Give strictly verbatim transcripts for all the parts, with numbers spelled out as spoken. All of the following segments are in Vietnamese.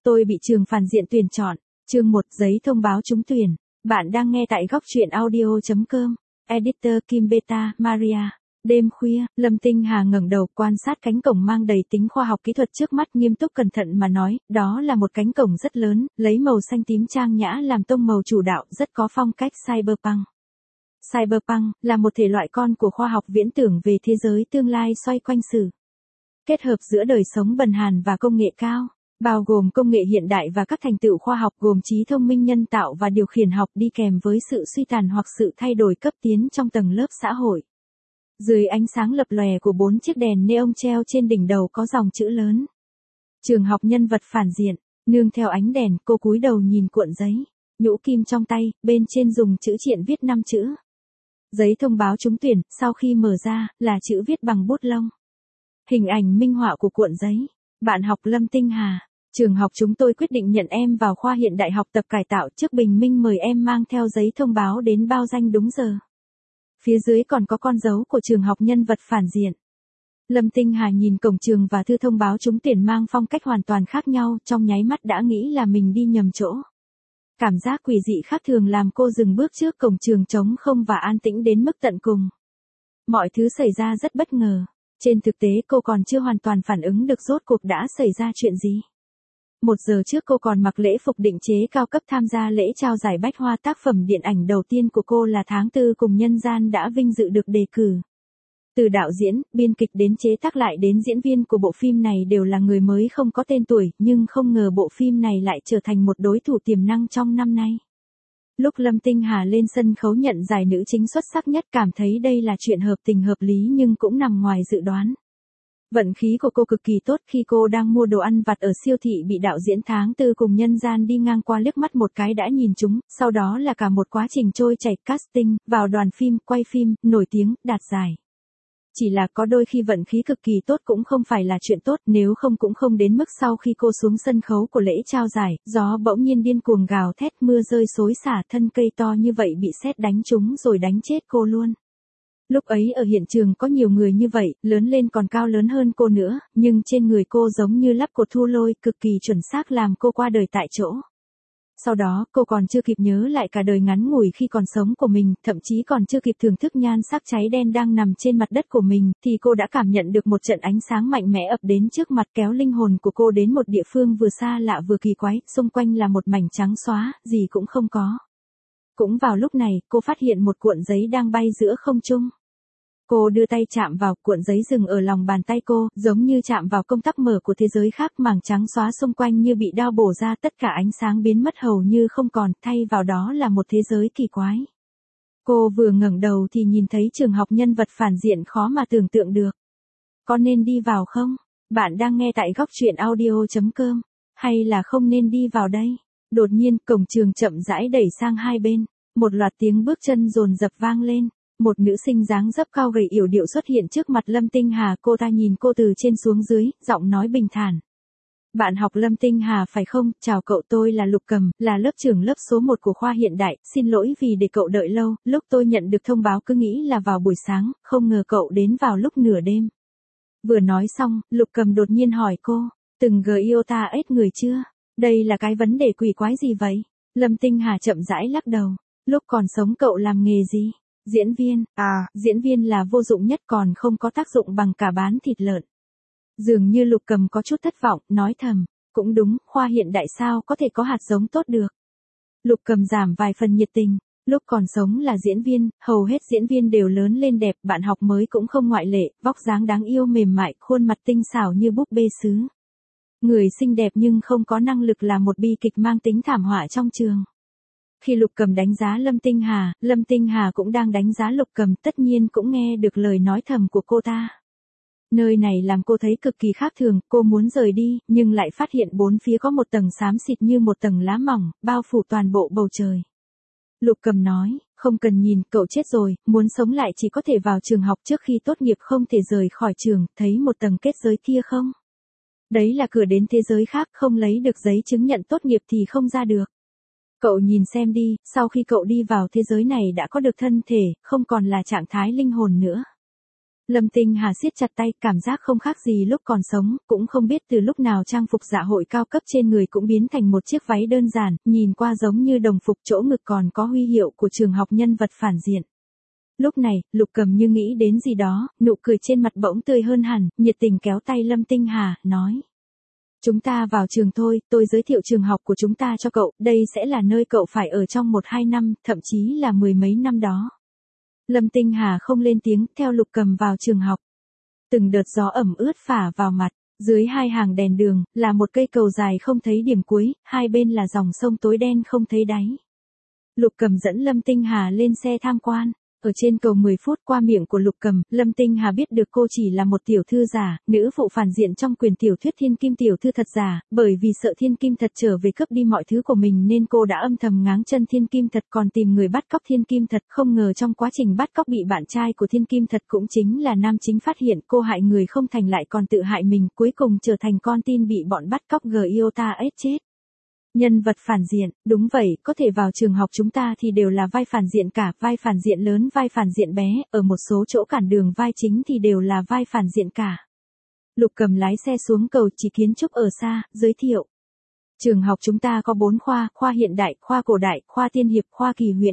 Tôi bị trường phản diện tuyển chọn. Chương một, giấy thông báo trúng tuyển. Bạn đang nghe tại góc truyện audio chấm com. Editor Kim Beta, Maria. Đêm khuya, Lâm Tinh Hà ngẩng đầu quan sát cánh cổng mang đầy tính khoa học kỹ thuật trước mắt, nghiêm túc cẩn thận mà nói, đó là một cánh cổng rất lớn, lấy màu xanh tím trang nhã làm tông màu chủ đạo, rất có phong cách cyberpunk. Cyberpunk là một thể loại con của khoa học viễn tưởng về thế giới tương lai xoay quanh sự kết hợp giữa đời sống bần hàn và công nghệ cao, bao gồm công nghệ hiện đại và các thành tựu khoa học gồm trí thông minh nhân tạo và điều khiển học đi kèm với sự suy tàn hoặc sự thay đổi cấp tiến trong tầng lớp xã hội. Dưới ánh sáng lập lòe của bốn chiếc đèn neon treo trên đỉnh đầu có dòng chữ lớn. Trường học nhân vật phản diện, nương theo ánh đèn, cô cúi đầu nhìn cuộn giấy, nhũ kim trong tay, bên trên dùng chữ triện viết năm chữ. Giấy thông báo trúng tuyển, sau khi mở ra, là chữ viết bằng bút lông. Hình ảnh minh họa của cuộn giấy. Bạn học Lâm Tinh Hà. Trường học chúng tôi quyết định nhận em vào khoa hiện đại học tập cải tạo, trước bình minh mời em mang theo giấy thông báo đến bao danh đúng giờ. Phía dưới còn có con dấu của trường học nhân vật phản diện. Lâm Tinh Hà nhìn cổng trường và thư thông báo trúng tuyển mang phong cách hoàn toàn khác nhau, trong nháy mắt đã nghĩ là mình đi nhầm chỗ. Cảm giác quỷ dị khác thường làm cô dừng bước trước cổng trường trống không và an tĩnh đến mức tận cùng. Mọi thứ xảy ra rất bất ngờ. Trên thực tế cô còn chưa hoàn toàn phản ứng được rốt cuộc đã xảy ra chuyện gì. Một giờ trước cô còn mặc lễ phục định chế cao cấp tham gia lễ trao giải bách hoa, tác phẩm điện ảnh đầu tiên của cô là Tháng Tư cùng Nhân Gian đã vinh dự được đề cử. Từ đạo diễn, biên kịch đến chế tác lại đến diễn viên của bộ phim này đều là người mới không có tên tuổi, nhưng không ngờ bộ phim này lại trở thành một đối thủ tiềm năng trong năm nay. Lúc Lâm Tinh Hà lên sân khấu nhận giải nữ chính xuất sắc nhất, cảm thấy đây là chuyện hợp tình hợp lý nhưng cũng nằm ngoài dự đoán. Vận khí của cô cực kỳ tốt khi cô đang mua đồ ăn vặt ở siêu thị bị đạo diễn Tháng Tư cùng Nhân Gian đi ngang qua liếc mắt một cái đã nhìn trúng, sau đó là cả một quá trình trôi chảy casting, vào đoàn phim, quay phim, nổi tiếng, đạt giải. Chỉ là có đôi khi vận khí cực kỳ tốt cũng không phải là chuyện tốt, nếu không cũng không đến mức sau khi cô xuống sân khấu của lễ trao giải, gió bỗng nhiên điên cuồng gào thét, mưa rơi xối xả, thân cây to như vậy bị sét đánh trúng rồi đánh chết cô luôn. Lúc ấy ở hiện trường có nhiều người như vậy, lớn lên còn cao lớn hơn cô nữa, nhưng trên người cô giống như lắp cột thu lôi, cực kỳ chuẩn xác làm cô qua đời tại chỗ. Sau đó, cô còn chưa kịp nhớ lại cả đời ngắn ngủi khi còn sống của mình, thậm chí còn chưa kịp thưởng thức nhan sắc cháy đen đang nằm trên mặt đất của mình, thì cô đã cảm nhận được một trận ánh sáng mạnh mẽ ập đến trước mặt, kéo linh hồn của cô đến một địa phương vừa xa lạ vừa kỳ quái, xung quanh là một mảnh trắng xóa, gì cũng không có. Cũng vào lúc này, cô phát hiện một cuộn giấy đang bay giữa không trung. Cô đưa tay chạm vào, cuộn giấy dừng ở lòng bàn tay cô, giống như chạm vào công tắc mở của thế giới khác, mảng trắng xóa xung quanh như bị đao bổ ra, tất cả ánh sáng biến mất hầu như không còn, thay vào đó là một thế giới kỳ quái. Cô vừa ngẩng đầu thì nhìn thấy trường học nhân vật phản diện khó mà tưởng tượng được. Có nên đi vào không? Bạn đang nghe tại góc truyện audio chấm com. Hay là không nên đi vào đây? Đột nhiên, cổng trường chậm rãi đẩy sang hai bên. Một loạt tiếng bước chân dồn dập vang lên. Một nữ sinh dáng dấp cao gầy yểu điệu xuất hiện trước mặt Lâm Tinh Hà, cô ta nhìn cô từ trên xuống dưới, giọng nói bình thản. Bạn học Lâm Tinh Hà phải không? Chào cậu, tôi là Lục Cầm, là lớp trưởng lớp số một của khoa hiện đại, xin lỗi vì để cậu đợi lâu, lúc tôi nhận được thông báo cứ nghĩ là vào buổi sáng, không ngờ cậu đến vào lúc nửa đêm. Vừa nói xong, Lục Cầm đột nhiên hỏi cô, từng gờ yêu ta ết người chưa? Đây là cái vấn đề quỷ quái gì vậy? Lâm Tinh Hà chậm rãi lắc đầu, lúc còn sống cậu làm nghề gì? Diễn viên, à, diễn viên là vô dụng nhất, còn không có tác dụng bằng cả bán thịt lợn. Dường như Lục Cầm có chút thất vọng, nói thầm, cũng đúng, khoa hiện đại sao có thể có hạt giống tốt được. Lục Cầm giảm vài phần nhiệt tình, lúc còn sống là diễn viên, hầu hết diễn viên đều lớn lên đẹp, bạn học mới cũng không ngoại lệ, vóc dáng đáng yêu mềm mại, khuôn mặt tinh xảo như búp bê sứ. Người xinh đẹp nhưng không có năng lực là một bi kịch mang tính thảm họa trong trường. Khi Lục Cầm đánh giá Lâm Tinh Hà, Lâm Tinh Hà cũng đang đánh giá Lục Cầm, tất nhiên cũng nghe được lời nói thầm của cô ta. Nơi này làm cô thấy cực kỳ khác thường, cô muốn rời đi, nhưng lại phát hiện bốn phía có một tầng xám xịt như một tầng lá mỏng, bao phủ toàn bộ bầu trời. Lục Cầm nói, không cần nhìn, cậu chết rồi, muốn sống lại chỉ có thể vào trường học trước khi tốt nghiệp, không thể rời khỏi trường, thấy một tầng kết giới kia không? Đấy là cửa đến thế giới khác, không lấy được giấy chứng nhận tốt nghiệp thì không ra được. Cậu nhìn xem đi, sau khi cậu đi vào thế giới này đã có được thân thể, không còn là trạng thái linh hồn nữa. Lâm Tinh Hà siết chặt tay, cảm giác không khác gì lúc còn sống, cũng không biết từ lúc nào trang phục dạ hội cao cấp trên người cũng biến thành một chiếc váy đơn giản, nhìn qua giống như đồng phục, chỗ ngực còn có huy hiệu của trường học nhân vật phản diện. Lúc này, Lục Cầm như nghĩ đến gì đó, nụ cười trên mặt bỗng tươi hơn hẳn, nhiệt tình kéo tay Lâm Tinh Hà, nói. Chúng ta vào trường thôi, tôi giới thiệu trường học của chúng ta cho cậu, đây sẽ là nơi cậu phải ở trong một hai năm, thậm chí là mười mấy năm đó. Lâm Tinh Hà không lên tiếng, theo Lục Cầm vào trường học. Từng đợt gió ẩm ướt phả vào mặt, dưới hai hàng đèn đường, là một cây cầu dài không thấy điểm cuối, hai bên là dòng sông tối đen không thấy đáy. Lục Cầm dẫn Lâm Tinh Hà lên xe tham quan. Ở trên cầu mười phút qua miệng của Lục Cầm, Lâm Tinh Hà biết được cô chỉ là một tiểu thư giả, nữ phụ phản diện trong quyền tiểu thuyết Thiên Kim tiểu thư thật giả, bởi vì sợ Thiên Kim thật trở về cướp đi mọi thứ của mình nên cô đã âm thầm ngáng chân Thiên Kim thật, còn tìm người bắt cóc Thiên Kim thật, không ngờ trong quá trình bắt cóc bị bạn trai của Thiên Kim thật cũng chính là nam chính phát hiện cô hại người không thành lại còn tự hại mình, cuối cùng trở thành con tin bị bọn bắt cóc Giota ép chết. Nhân vật phản diện, đúng vậy, có thể vào trường học chúng ta thì đều là vai phản diện cả, vai phản diện lớn, vai phản diện bé, ở một số chỗ cản đường vai chính thì đều là vai phản diện cả. Lục Cầm lái xe xuống cầu Chỉ Kiến Trúc ở xa, giới thiệu. Trường học chúng ta có bốn khoa, khoa hiện đại, khoa cổ đại, khoa tiên hiệp, khoa kỳ huyễn.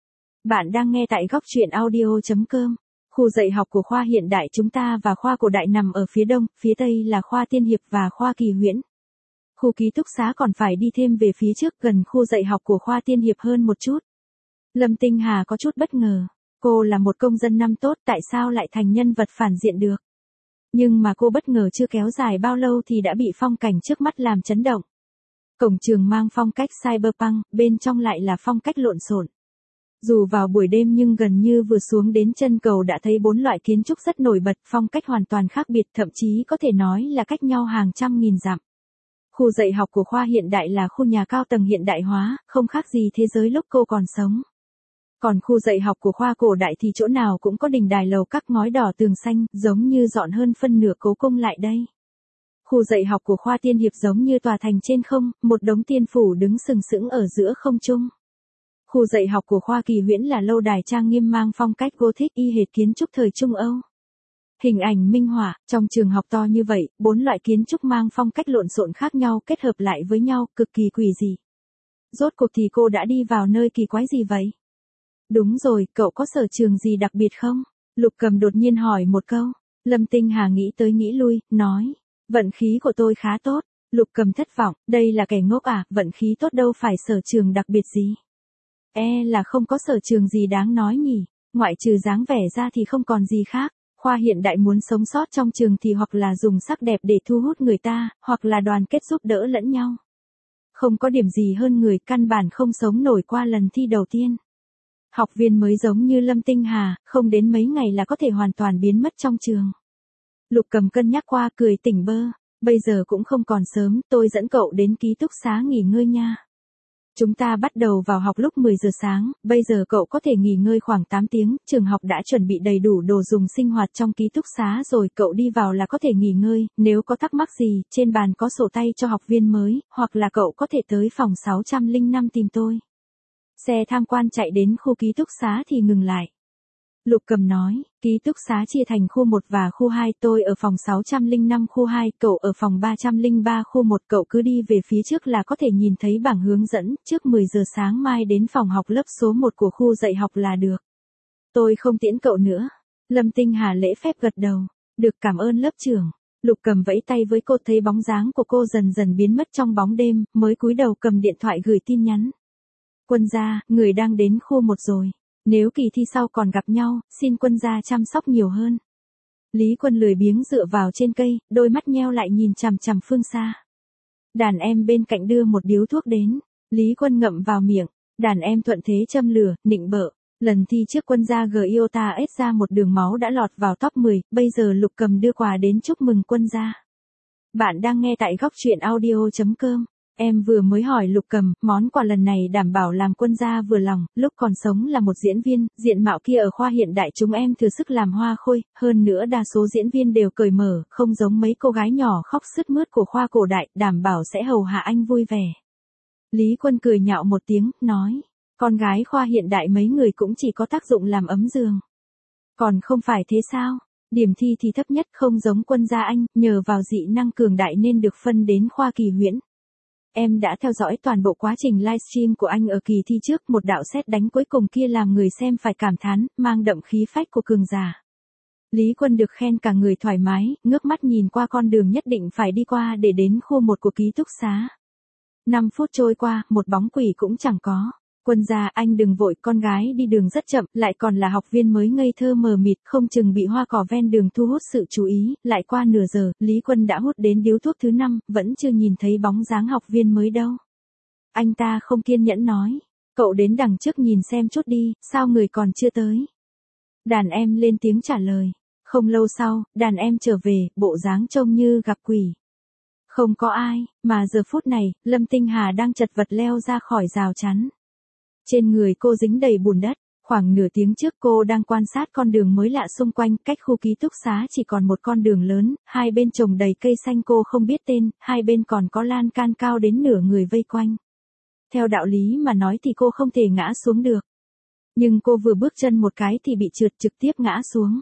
Bạn đang nghe tại góc truyện audio chấm com. Khu dạy học của khoa hiện đại chúng ta và khoa cổ đại nằm ở phía đông, phía tây là khoa tiên hiệp và khoa kỳ huyễn. Khu ký túc xá còn phải đi thêm về phía trước, gần khu dạy học của khoa tiên hiệp hơn một chút. Lâm Tinh Hà có chút bất ngờ. Cô là một công dân năm tốt, tại sao lại thành nhân vật phản diện được? Nhưng mà cô bất ngờ chưa kéo dài bao lâu thì đã bị phong cảnh trước mắt làm chấn động. Cổng trường mang phong cách cyberpunk, bên trong lại là phong cách lộn xộn. Dù vào buổi đêm nhưng gần như vừa xuống đến chân cầu đã thấy bốn loại kiến trúc rất nổi bật, phong cách hoàn toàn khác biệt, thậm chí có thể nói là cách nhau hàng trăm nghìn dặm. Khu dạy học của khoa hiện đại là khu nhà cao tầng hiện đại hóa, không khác gì thế giới lúc cô còn sống. Còn khu dạy học của khoa cổ đại thì chỗ nào cũng có đình đài lầu các ngói đỏ tường xanh, giống như dọn hơn phân nửa cố cung lại đây. Khu dạy học của khoa tiên hiệp giống như tòa thành trên không, một đống tiên phủ đứng sừng sững ở giữa không trung. Khu dạy học của khoa kỳ huyễn là lâu đài trang nghiêm mang phong cách Gothic y hệt kiến trúc thời Trung Âu. Hình ảnh minh họa, trong trường học to như vậy, bốn loại kiến trúc mang phong cách lộn xộn khác nhau kết hợp lại với nhau, cực kỳ quỷ dị. Rốt cuộc thì cô đã đi vào nơi kỳ quái gì vậy? Đúng rồi, cậu có sở trường gì đặc biệt không? Lục Cầm đột nhiên hỏi một câu. Lâm Tinh Hà nghĩ tới nghĩ lui, nói. Vận khí của tôi khá tốt. Lục Cầm thất vọng, đây là kẻ ngốc à, vận khí tốt đâu phải sở trường đặc biệt gì. E là không có sở trường gì đáng nói nhỉ, ngoại trừ dáng vẻ ra thì không còn gì khác. Khoa hiện đại muốn sống sót trong trường thì hoặc là dùng sắc đẹp để thu hút người ta, hoặc là đoàn kết giúp đỡ lẫn nhau. Không có điểm gì hơn người, căn bản không sống nổi qua lần thi đầu tiên. Học viên mới giống như Lâm Tinh Hà, không đến mấy ngày là có thể hoàn toàn biến mất trong trường. Lục Cầm cân nhắc qua cười tỉnh bơ, bây giờ cũng không còn sớm, tôi dẫn cậu đến ký túc xá nghỉ ngơi nha. Chúng ta bắt đầu vào học lúc mười giờ sáng, bây giờ cậu có thể nghỉ ngơi khoảng tám tiếng, trường học đã chuẩn bị đầy đủ đồ dùng sinh hoạt trong ký túc xá rồi, cậu đi vào là có thể nghỉ ngơi, nếu có thắc mắc gì, trên bàn có sổ tay cho học viên mới, hoặc là cậu có thể tới phòng sáu trăm lẻ năm tìm tôi. Xe tham quan chạy đến khu ký túc xá thì ngừng lại. Lục Cầm nói, ký túc xá chia thành khu một và khu hai, tôi ở phòng sáu trăm lẻ năm khu hai, cậu ở phòng ba trăm lẻ ba khu một, cậu cứ đi về phía trước là có thể nhìn thấy bảng hướng dẫn, trước mười giờ sáng mai đến phòng học lớp số một của khu dạy học là được. Tôi không tiễn cậu nữa. Lâm Tinh Hà lễ phép gật đầu, được cảm ơn lớp trưởng. Lục Cầm vẫy tay với cô, thấy bóng dáng của cô dần dần biến mất trong bóng đêm, mới cúi đầu cầm điện thoại gửi tin nhắn. Quân gia, người đang đến khu một rồi. Nếu kỳ thi sau còn gặp nhau, xin quân gia chăm sóc nhiều hơn. Lý Quân lười biếng dựa vào trên cây, đôi mắt nheo lại nhìn chằm chằm phương xa. Đàn em bên cạnh đưa một điếu thuốc đến, Lý Quân ngậm vào miệng, đàn em thuận thế châm lửa, nịnh bợ. Lần thi trước quân gia Giota ép ra một đường máu đã lọt vào top mười, bây giờ Lục Cầm đưa quà đến chúc mừng quân gia. Bạn đang nghe tại góc truyện audio chấm com. Em vừa mới hỏi Lục Cầm, món quà lần này đảm bảo làm quân gia vừa lòng, lúc còn sống là một diễn viên, diện mạo kia ở khoa hiện đại chúng em thừa sức làm hoa khôi, hơn nữa đa số diễn viên đều cởi mở, không giống mấy cô gái nhỏ khóc sướt mướt của khoa cổ đại, đảm bảo sẽ hầu hạ anh vui vẻ. Lý Quân cười nhạo một tiếng, nói, con gái khoa hiện đại mấy người cũng chỉ có tác dụng làm ấm giường. Còn không phải thế sao? Điểm thi thì thấp nhất, không giống Quân Gia Anh, nhờ vào dị năng cường đại nên được phân đến khoa kỳ huyễn. Em đã theo dõi toàn bộ quá trình livestream của anh ở kỳ thi trước, một đạo sét đánh cuối cùng kia làm người xem phải cảm thán, mang đậm khí phách của cường giả. Lý Quân được khen cả người thoải mái, ngước mắt nhìn qua con đường nhất định phải đi qua để đến khu một của ký túc xá. năm phút trôi qua, một bóng quỷ cũng chẳng có. Quân Gia Anh đừng vội, con gái đi đường rất chậm, lại còn là học viên mới ngây thơ mờ mịt, không chừng bị hoa cỏ ven đường thu hút sự chú ý, lại qua nửa giờ, Lý Quân đã hút đến điếu thuốc thứ năm, vẫn chưa nhìn thấy bóng dáng học viên mới đâu. Anh ta không kiên nhẫn nói, cậu đến đằng trước nhìn xem chút đi, sao người còn chưa tới. Đàn em lên tiếng trả lời, không lâu sau, đàn em trở về, bộ dáng trông như gặp quỷ. Không có ai, mà giờ phút này, Lâm Tinh Hà đang chật vật leo ra khỏi rào chắn. Trên người cô dính đầy bùn đất, khoảng nửa tiếng trước cô đang quan sát con đường mới lạ xung quanh, cách khu ký túc xá chỉ còn một con đường lớn, hai bên trồng đầy cây xanh cô không biết tên, hai bên còn có lan can cao đến nửa người vây quanh. Theo đạo lý mà nói thì cô không thể ngã xuống được. Nhưng cô vừa bước chân một cái thì bị trượt trực tiếp ngã xuống.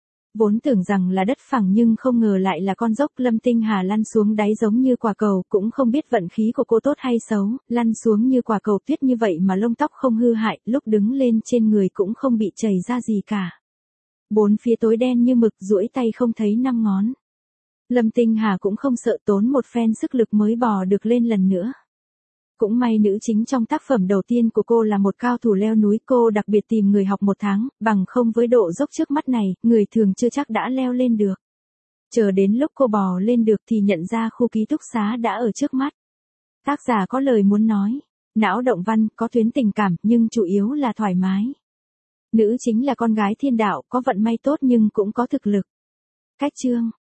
Vốn tưởng rằng là đất phẳng nhưng không ngờ lại là con dốc. Lâm Tinh Hà lăn xuống đáy giống như quả cầu, cũng không biết vận khí của cô tốt hay xấu, lăn xuống như quả cầu tuyết như vậy mà lông tóc không hư hại, lúc đứng lên trên người cũng không bị chảy ra gì cả. Bốn phía tối đen như mực, duỗi tay không thấy năm ngón. Lâm Tinh Hà cũng không sợ, tốn một phen sức lực mới bò được lên lần nữa. Cũng may nữ chính trong tác phẩm đầu tiên của cô là một cao thủ leo núi, cô đặc biệt tìm người học một tháng, bằng không với độ dốc trước mắt này, người thường chưa chắc đã leo lên được. Chờ đến lúc cô bò lên được thì nhận ra khu ký túc xá đã ở trước mắt. Tác giả có lời muốn nói, não động văn, có tuyến tình cảm, nhưng chủ yếu là thoải mái. Nữ chính là con gái thiên đạo, có vận may tốt nhưng cũng có thực lực. Cách chương